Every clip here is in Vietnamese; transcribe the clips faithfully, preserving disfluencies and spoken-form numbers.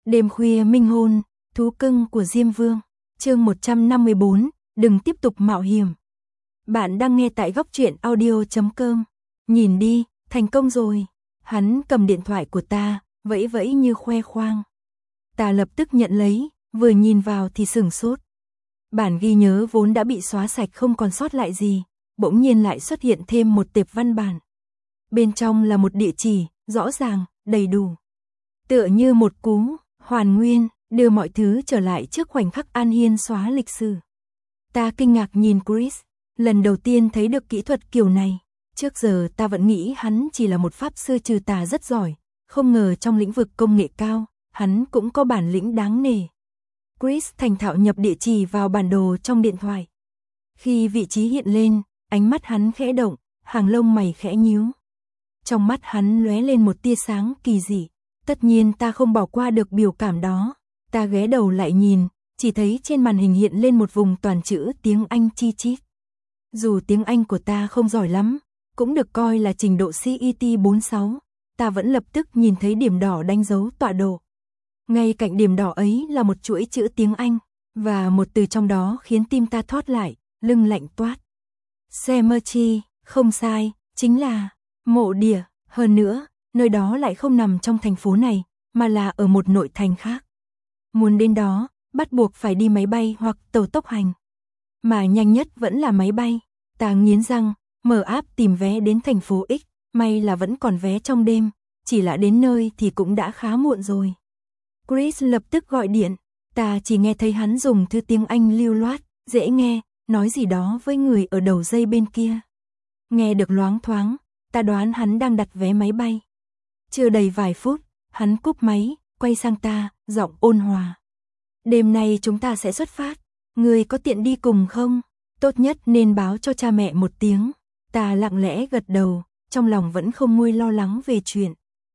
Đêm khuya minh hôn, thú cưng của Diêm Vương. Chương một trăm năm mươi bốn, đừng tiếp tục mạo hiểm. Bạn đang nghe tại góc truyện audio chấm com. Nhìn đi, thành công rồi. Hắn cầm điện thoại của ta, vẫy vẫy như khoe khoang. Ta lập tức nhận lấy, vừa nhìn vào thì sửng sốt. Bản ghi nhớ vốn đã bị xóa sạch không còn sót lại gì, bỗng nhiên lại xuất hiện thêm một tệp văn bản. Bên trong là một địa chỉ, rõ ràng, đầy đủ. Tựa như một cú hoàn nguyên, đưa mọi thứ trở lại trước khoảnh khắc An Hiên xóa lịch sử. Ta kinh ngạc nhìn Chris, lần đầu tiên thấy được kỹ thuật kiểu này. Trước giờ ta vẫn nghĩ hắn chỉ là một pháp sư trừ tà rất giỏi, không ngờ trong lĩnh vực công nghệ cao, hắn cũng có bản lĩnh đáng nể. Chris thành thạo nhập địa chỉ vào bản đồ trong điện thoại. Khi vị trí hiện lên, ánh mắt hắn khẽ động, hàng lông mày khẽ nhíu. Trong mắt hắn lóe lên một tia sáng kỳ dị. Tất nhiên ta không bỏ qua được biểu cảm đó. Ta ghé đầu lại nhìn, chỉ thấy trên màn hình hiện lên một vùng toàn chữ tiếng Anh chi chít. Dù tiếng Anh của ta không giỏi lắm, cũng được coi là trình độ C E T bốn sáu, ta vẫn lập tức nhìn thấy điểm đỏ đánh dấu tọa độ. Ngay cạnh điểm đỏ ấy là một chuỗi chữ tiếng Anh, và một từ trong đó khiến tim ta thót lại, lưng lạnh toát. Cemetery, không sai, chính là mộ địa, hơn nữa, nơi đó lại không nằm trong thành phố này, mà là ở một nội thành khác. Muốn đến đó, bắt buộc phải đi máy bay hoặc tàu tốc hành. Mà nhanh nhất vẫn là máy bay. Ta nghiến răng, mở app tìm vé đến thành phố X, may là vẫn còn vé trong đêm, chỉ là đến nơi thì cũng đã khá muộn rồi. Chris lập tức gọi điện, ta chỉ nghe thấy hắn dùng thư tiếng Anh lưu loát, dễ nghe, nói gì đó với người ở đầu dây bên kia. Nghe được loáng thoáng, ta đoán hắn đang đặt vé máy bay. Chưa đầy vài phút, hắn cúp máy, quay sang ta, giọng ôn hòa. Đêm nay chúng ta sẽ xuất phát, người có tiện đi cùng không? Tốt nhất nên báo cho cha mẹ một tiếng. Ta lặng lẽ gật đầu, trong lòng vẫn không nguôi lo lắng về chuyện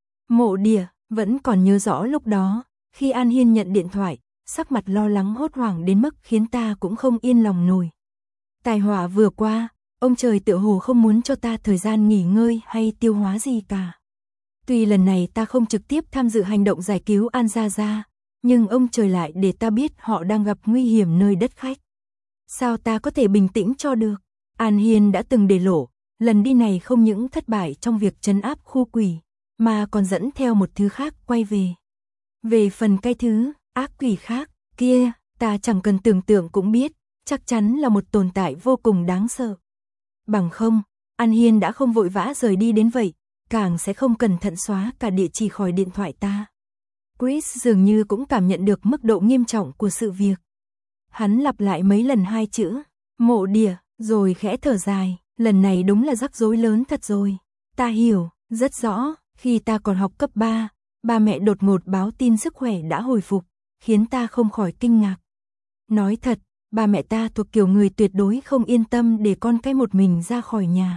mộ địa. Vẫn còn nhớ rõ lúc đó, khi An Hiên nhận điện thoại, sắc mặt lo lắng hốt hoảng đến mức khiến ta cũng không yên lòng nổi. Tai họa vừa qua, ông trời tựa hồ không muốn cho ta thời gian nghỉ ngơi hay tiêu hóa gì cả. Tuy lần này ta không trực tiếp tham dự hành động giải cứu An Gia Gia, nhưng ông trời lại để ta biết họ đang gặp nguy hiểm nơi đất khách. Sao ta có thể bình tĩnh cho được? An Hiên đã từng để lộ, lần đi này không những thất bại trong việc trấn áp khu quỷ, mà còn dẫn theo một thứ khác quay về. Về phần cái thứ ác quỷ khác kia, ta chẳng cần tưởng tượng cũng biết, chắc chắn là một tồn tại vô cùng đáng sợ. Bằng không, An Hiên đã không vội vã rời đi đến vậy, càng sẽ không cẩn thận xóa cả địa chỉ khỏi điện thoại ta. Chris dường như cũng cảm nhận được mức độ nghiêm trọng của sự việc. Hắn lặp lại mấy lần hai chữ mộ địa, rồi khẽ thở dài, lần này đúng là rắc rối lớn thật rồi. Ta hiểu, rất rõ, khi ta còn học cấp ba, ba mẹ đột ngột báo tin sức khỏe đã hồi phục, khiến ta không khỏi kinh ngạc. Nói thật, ba mẹ ta thuộc kiểu người tuyệt đối không yên tâm để con cái một mình ra khỏi nhà.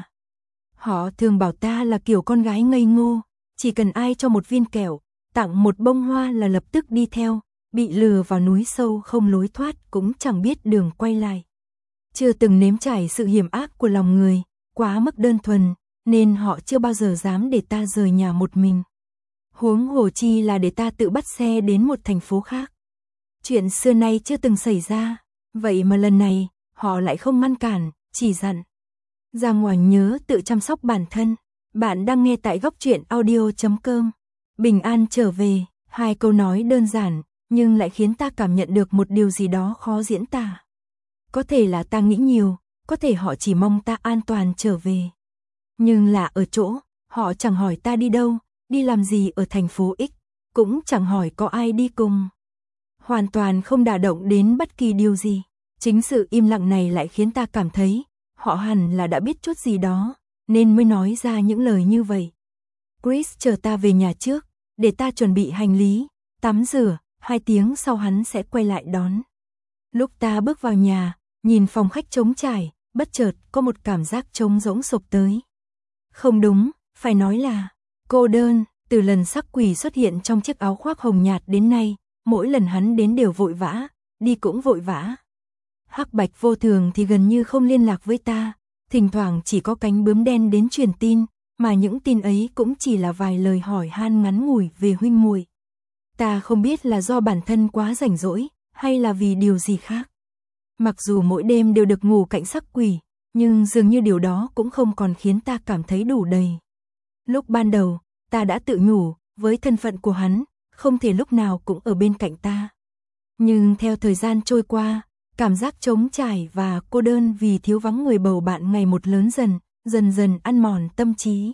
Họ thường bảo ta là kiểu con gái ngây ngô, chỉ cần ai cho một viên kẹo, tặng một bông hoa là lập tức đi theo, bị lừa vào núi sâu không lối thoát cũng chẳng biết đường quay lại. Chưa từng nếm trải sự hiểm ác của lòng người, quá mức đơn thuần, nên họ chưa bao giờ dám để ta rời nhà một mình. Huống hồ chi là để ta tự bắt xe đến một thành phố khác. Chuyện xưa nay chưa từng xảy ra, vậy mà lần này, họ lại không ngăn cản, chỉ dặn. Ra ngoài nhớ tự chăm sóc bản thân. Bạn đang nghe tại góc truyện audio chấm com. Bình an trở về, hai câu nói đơn giản, nhưng lại khiến ta cảm nhận được một điều gì đó khó diễn tả. Có thể là ta nghĩ nhiều, có thể họ chỉ mong ta an toàn trở về. Nhưng là ở chỗ, họ chẳng hỏi ta đi đâu, đi làm gì ở thành phố X, cũng chẳng hỏi có ai đi cùng. Hoàn toàn không đả động đến bất kỳ điều gì. Chính sự im lặng này lại khiến ta cảm thấy, họ hẳn là đã biết chút gì đó, nên mới nói ra những lời như vậy. Chris chờ ta về nhà trước, để ta chuẩn bị hành lý, tắm rửa, hai tiếng sau hắn sẽ quay lại đón. Lúc ta bước vào nhà, nhìn phòng khách trống trải, bất chợt có một cảm giác trống rỗng sộc tới. Không đúng, phải nói là cô đơn. Từ lần sắc quỷ xuất hiện trong chiếc áo khoác hồng nhạt đến nay, mỗi lần hắn đến đều vội vã, đi cũng vội vã. Hắc Bạch vô thường thì gần như không liên lạc với ta, thỉnh thoảng chỉ có cánh bướm đen đến truyền tin, mà những tin ấy cũng chỉ là vài lời hỏi han ngắn ngủi về huynh muội. Ta không biết là do bản thân quá rảnh rỗi, hay là vì điều gì khác. Mặc dù mỗi đêm đều được ngủ cạnh Sắc Quỷ, nhưng dường như điều đó cũng không còn khiến ta cảm thấy đủ đầy. Lúc ban đầu, ta đã tự nhủ, với thân phận của hắn, không thể lúc nào cũng ở bên cạnh ta. Nhưng theo thời gian trôi qua, cảm giác trống trải và cô đơn vì thiếu vắng người bầu bạn ngày một lớn dần, dần dần ăn mòn tâm trí.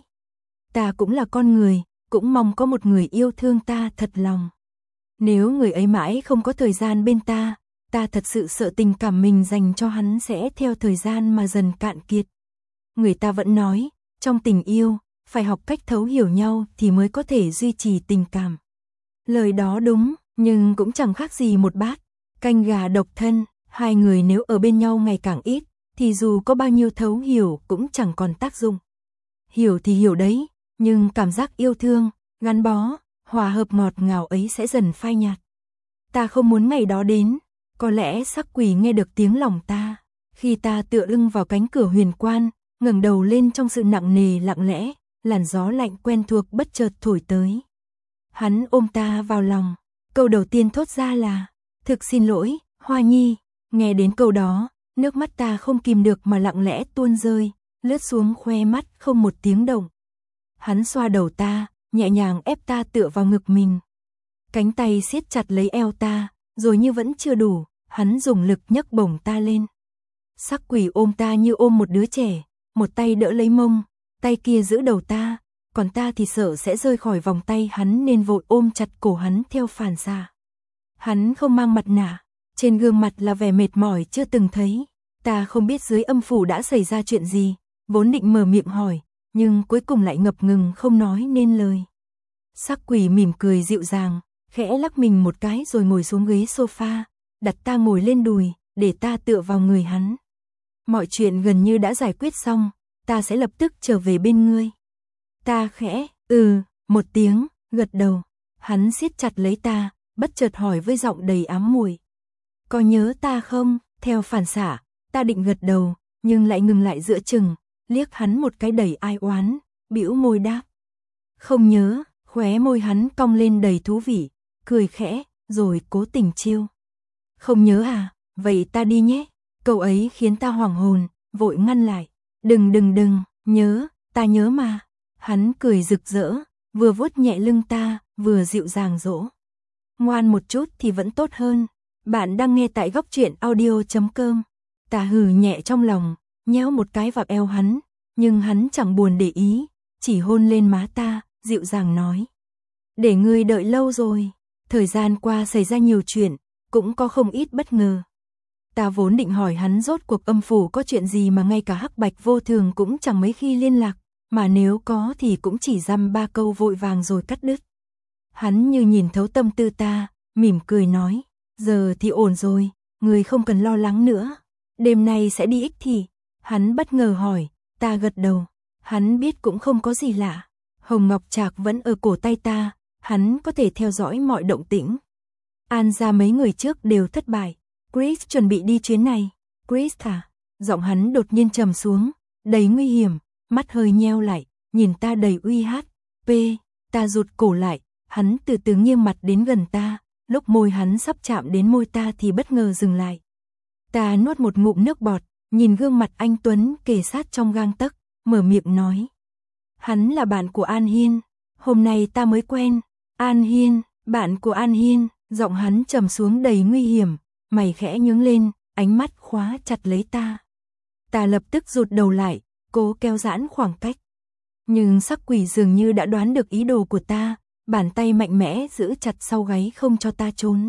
Ta cũng là con người, cũng mong có một người yêu thương ta thật lòng. Nếu người ấy mãi không có thời gian bên ta, ta thật sự sợ tình cảm mình dành cho hắn sẽ theo thời gian mà dần cạn kiệt. Người ta vẫn nói, trong tình yêu, phải học cách thấu hiểu nhau thì mới có thể duy trì tình cảm. Lời đó đúng, nhưng cũng chẳng khác gì một bát canh gà độc thân. Hai người nếu ở bên nhau ngày càng ít, thì dù có bao nhiêu thấu hiểu cũng chẳng còn tác dụng. Hiểu thì hiểu đấy, nhưng cảm giác yêu thương, gắn bó, hòa hợp ngọt ngào ấy sẽ dần phai nhạt. Ta không muốn ngày đó đến, có lẽ Sắc Quỷ nghe được tiếng lòng ta. Khi ta tựa lưng vào cánh cửa huyền quan, ngẩng đầu lên trong sự nặng nề lặng lẽ, làn gió lạnh quen thuộc bất chợt thổi tới. Hắn ôm ta vào lòng, câu đầu tiên thốt ra là, thực xin lỗi, Hoa Nhi. Nghe đến câu đó, nước mắt ta không kìm được mà lặng lẽ tuôn rơi, lướt xuống khóe mắt không một tiếng động. Hắn xoa đầu ta, nhẹ nhàng ép ta tựa vào ngực mình. Cánh tay siết chặt lấy eo ta, rồi như vẫn chưa đủ, hắn dùng lực nhấc bổng ta lên. Sắc Quỷ ôm ta như ôm một đứa trẻ, một tay đỡ lấy mông, tay kia giữ đầu ta, còn ta thì sợ sẽ rơi khỏi vòng tay hắn nên vội ôm chặt cổ hắn theo phản xạ. Hắn không mang mặt nạ, trên gương mặt là vẻ mệt mỏi chưa từng thấy. Ta không biết dưới âm phủ đã xảy ra chuyện gì, vốn định mở miệng hỏi, nhưng cuối cùng lại ngập ngừng không nói nên lời. Sắc Quỷ mỉm cười dịu dàng, khẽ lắc mình một cái rồi ngồi xuống ghế sofa, đặt ta ngồi lên đùi, để ta tựa vào người hắn. Mọi chuyện gần như đã giải quyết xong, ta sẽ lập tức trở về bên ngươi. Ta khẽ, ừ, một tiếng, gật đầu. Hắn siết chặt lấy ta, bất chợt hỏi với giọng đầy ám muội. Có nhớ ta không? Theo phản xạ, ta định gật đầu, nhưng lại ngừng lại giữa chừng, liếc hắn một cái đầy ai oán, bĩu môi đáp. Không nhớ, khóe môi hắn cong lên đầy thú vị, cười khẽ, rồi cố tình trêu. Không nhớ à, vậy ta đi nhé. Câu ấy khiến ta hoảng hồn, vội ngăn lại. Đừng đừng đừng, nhớ, ta nhớ mà. Hắn cười rực rỡ, vừa vuốt nhẹ lưng ta, vừa dịu dàng dỗ. Ngoan một chút thì vẫn tốt hơn. Bạn đang nghe tại góc truyện audio chấm com. Ta hừ nhẹ trong lòng, nhéo một cái vào eo hắn, nhưng hắn chẳng buồn để ý, chỉ hôn lên má ta, dịu dàng nói. Để ngươi đợi lâu rồi, thời gian qua xảy ra nhiều chuyện, cũng có không ít bất ngờ. Ta vốn định hỏi hắn rốt cuộc âm phủ có chuyện gì mà ngay cả Hắc Bạch Vô Thường cũng chẳng mấy khi liên lạc, mà nếu có thì cũng chỉ dăm ba câu vội vàng rồi cắt đứt. Hắn như nhìn thấu tâm tư ta, mỉm cười nói, giờ thì ổn rồi, người không cần lo lắng nữa. Đêm nay sẽ đi ích thị. Hắn bất ngờ hỏi, ta gật đầu. Hắn biết cũng không có gì lạ. Hồng Ngọc Trạc vẫn ở cổ tay ta, hắn có thể theo dõi mọi động tĩnh. An ra mấy người trước đều thất bại. Chris chuẩn bị đi chuyến này. Chris hả? Giọng hắn đột nhiên trầm xuống, đầy nguy hiểm, mắt hơi nheo lại, nhìn ta đầy uy hát. P, ta rụt cổ lại, hắn từ từ nghiêng mặt đến gần ta, lúc môi hắn sắp chạm đến môi ta thì bất ngờ dừng lại. Ta nuốt một ngụm nước bọt, nhìn gương mặt anh Tuấn kề sát trong gang tấc, mở miệng nói. Hắn là bạn của An Hiên, hôm nay ta mới quen. An Hiên, bạn của An Hiên, giọng hắn trầm xuống đầy nguy hiểm, mày khẽ nhướng lên, ánh mắt khóa chặt lấy ta. Ta lập tức rụt đầu lại, cố kéo giãn khoảng cách. Nhưng Sắc Quỷ dường như đã đoán được ý đồ của ta, bàn tay mạnh mẽ giữ chặt sau gáy không cho ta trốn.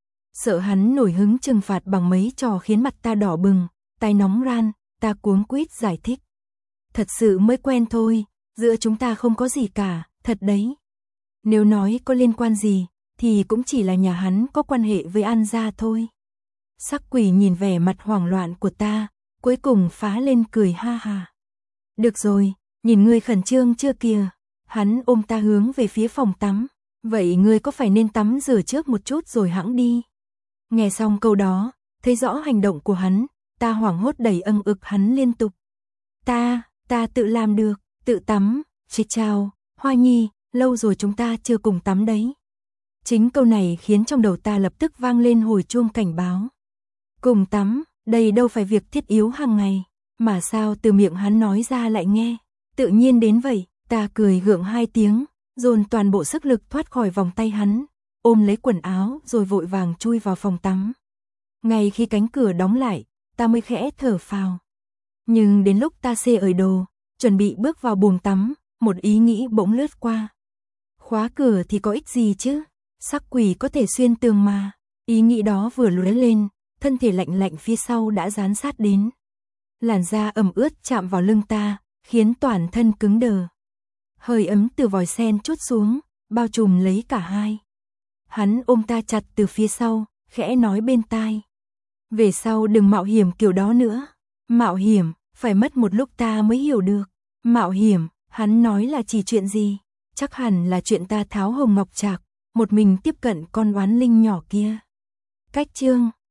Sợ hắn nổi hứng trừng phạt bằng mấy trò khiến mặt ta đỏ bừng, tay nóng ran, ta cuống quýt giải thích. Thật sự mới quen thôi, giữa chúng ta không có gì cả, thật đấy. Nếu nói có liên quan gì, thì cũng chỉ là nhà hắn có quan hệ với An gia thôi. Sắc Quỷ nhìn vẻ mặt hoảng loạn của ta, cuối cùng phá lên cười ha ha. Được rồi, nhìn ngươi khẩn trương chưa kìa. Hắn ôm ta hướng về phía phòng tắm. Vậy ngươi có phải nên tắm rửa trước một chút rồi hẵng đi. Nghe xong câu đó, thấy rõ hành động của hắn, ta hoảng hốt đẩy âng ực hắn liên tục. Ta, ta tự làm được, tự tắm. Chị chào, Hoa Nhi, lâu rồi chúng ta chưa cùng tắm đấy. Chính câu này khiến trong đầu ta lập tức vang lên hồi chuông cảnh báo. Cùng tắm, đây đâu phải việc thiết yếu hàng ngày, mà sao từ miệng hắn nói ra lại nghe tự nhiên đến vậy. Ta cười gượng hai tiếng, dồn toàn bộ sức lực thoát khỏi vòng tay hắn, ôm lấy quần áo rồi vội vàng chui vào phòng tắm. Ngay khi cánh cửa đóng lại, ta mới khẽ thở phào. Nhưng đến lúc ta xê ởi đồ, chuẩn bị bước vào buồng tắm, một ý nghĩ bỗng lướt qua. Khóa cửa thì có ích gì chứ? Sắc quỷ có thể xuyên tường mà. Ý nghĩ đó vừa lóe lên, thân thể lạnh lạnh phía sau đã dán sát đến. Làn da ẩm ướt chạm vào lưng ta, khiến toàn thân cứng đờ. Hơi ấm từ vòi sen trút xuống, bao trùm lấy cả hai. Hắn ôm ta chặt từ phía sau, khẽ nói bên tai. Về sau đừng mạo hiểm kiểu đó nữa. Mạo hiểm, phải mất một lúc ta mới hiểu được. Mạo hiểm, hắn nói là chỉ chuyện gì? Chắc hẳn là chuyện ta tháo hồng ngọc trạc, một mình tiếp cận con oán linh nhỏ kia. Cách chương